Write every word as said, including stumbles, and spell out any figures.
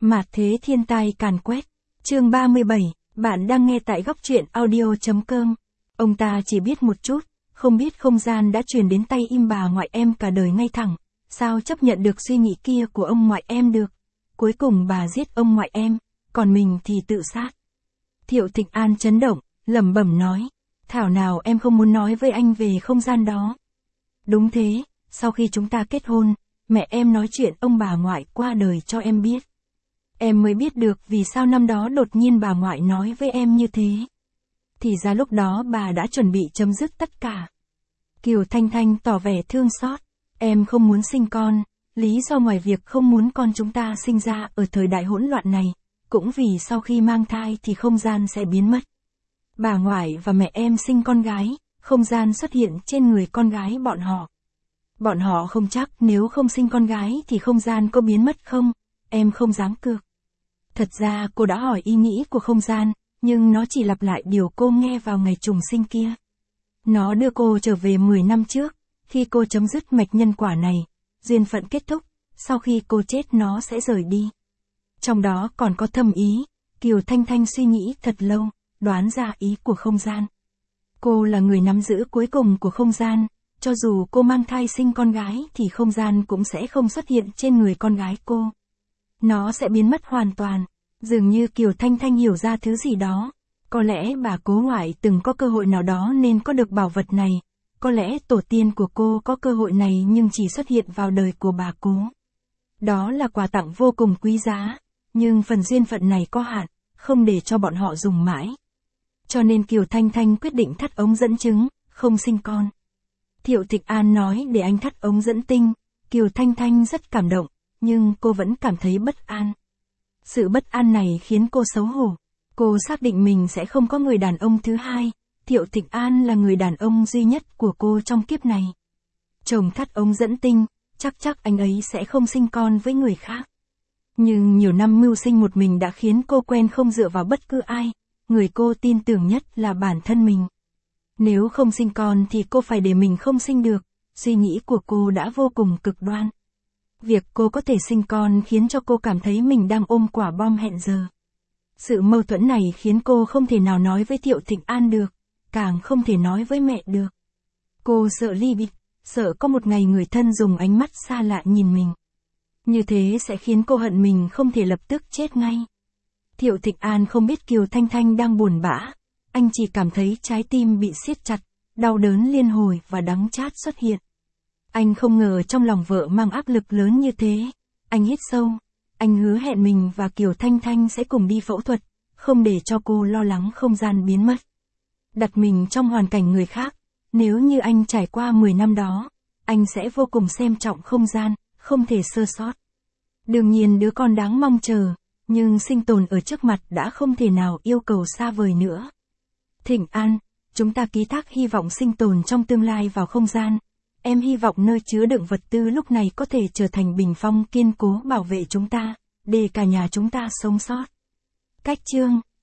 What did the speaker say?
Mạt thế thiên tai càn quét. Chương ba mươi bảy, bạn đang nghe tại góc truyện audio.com. Ông ta chỉ biết một chút, không biết không gian đã truyền đến tay im bà ngoại em cả đời ngay thẳng. Sao chấp nhận được suy nghĩ kia của ông ngoại em được? Cuối cùng bà giết ông ngoại em, còn mình thì tự sát. Thiệu Thịnh An chấn động, lẩm bẩm nói. Thảo nào em không muốn nói với anh về không gian đó. Đúng thế, sau khi chúng ta kết hôn, mẹ em nói chuyện ông bà ngoại qua đời cho em biết. Em mới biết được vì sao năm đó đột nhiên bà ngoại nói với em như thế. Thì ra lúc đó bà đã chuẩn bị chấm dứt tất cả. Kiều Thanh Thanh tỏ vẻ thương xót. Em không muốn sinh con, lý do ngoài việc không muốn con chúng ta sinh ra ở thời đại hỗn loạn này, cũng vì sau khi mang thai thì không gian sẽ biến mất. Bà ngoại và mẹ em sinh con gái, không gian xuất hiện trên người con gái bọn họ. Bọn họ không chắc nếu không sinh con gái thì không gian có biến mất không, em không dám cược. Thật ra cô đã hỏi ý nghĩ của không gian, nhưng nó chỉ lặp lại điều cô nghe vào ngày trùng sinh kia. Nó đưa cô trở về mười năm trước, khi cô chấm dứt mạch nhân quả này, duyên phận kết thúc, sau khi cô chết nó sẽ rời đi. Trong đó còn có thâm ý, Kiều Thanh Thanh suy nghĩ thật lâu, đoán ra ý của không gian. Cô là người nắm giữ cuối cùng của không gian, cho dù cô mang thai sinh con gái thì không gian cũng sẽ không xuất hiện trên người con gái cô. Nó sẽ biến mất hoàn toàn, dường như Kiều Thanh Thanh hiểu ra thứ gì đó. Có lẽ bà cố ngoại từng có cơ hội nào đó nên có được bảo vật này, có lẽ tổ tiên của cô có cơ hội này nhưng chỉ xuất hiện vào đời của bà cố. Đó là quà tặng vô cùng quý giá, nhưng phần duyên phận này có hạn, không để cho bọn họ dùng mãi. Cho nên Kiều Thanh Thanh quyết định thắt ống dẫn trứng, không sinh con. Thiệu Thịnh An nói để anh thắt ống dẫn tinh, Kiều Thanh Thanh rất cảm động, nhưng cô vẫn cảm thấy bất an. Sự bất an này khiến cô xấu hổ. Cô xác định mình sẽ không có người đàn ông thứ hai, Thiệu Thịnh An là người đàn ông duy nhất của cô trong kiếp này. Chồng thắt ống dẫn tinh, chắc chắc anh ấy sẽ không sinh con với người khác. Nhưng nhiều năm mưu sinh một mình đã khiến cô quen không dựa vào bất cứ ai, người cô tin tưởng nhất là bản thân mình. Nếu không sinh con thì cô phải để mình không sinh được, suy nghĩ của cô đã vô cùng cực đoan. Việc cô có thể sinh con khiến cho cô cảm thấy mình đang ôm quả bom hẹn giờ. Sự mâu thuẫn này khiến cô không thể nào nói với Thiệu Thịnh An được, càng không thể nói với mẹ được. Cô sợ ly biệt, sợ có một ngày người thân dùng ánh mắt xa lạ nhìn mình. Như thế sẽ khiến cô hận mình không thể lập tức chết ngay. Thiệu Thịnh An không biết Kiều Thanh Thanh đang buồn bã, anh chỉ cảm thấy trái tim bị siết chặt, đau đớn liên hồi và đắng chát xuất hiện. Anh không ngờ trong lòng vợ mang áp lực lớn như thế. Anh hít sâu, anh hứa hẹn mình và Kiều Thanh Thanh sẽ cùng đi phẫu thuật, không để cho cô lo lắng không gian biến mất. Đặt mình trong hoàn cảnh người khác, nếu như anh trải qua mười năm đó, anh sẽ vô cùng xem trọng không gian, không thể sơ sót. Đương nhiên đứa con đáng mong chờ, nhưng sinh tồn ở trước mặt đã không thể nào yêu cầu xa vời nữa. Thịnh An, chúng ta ký thác hy vọng sinh tồn trong tương lai vào không gian. Em hy vọng nơi chứa đựng vật tư lúc này có thể trở thành bình phong kiên cố bảo vệ chúng ta, để cả nhà chúng ta sống sót. Cách chương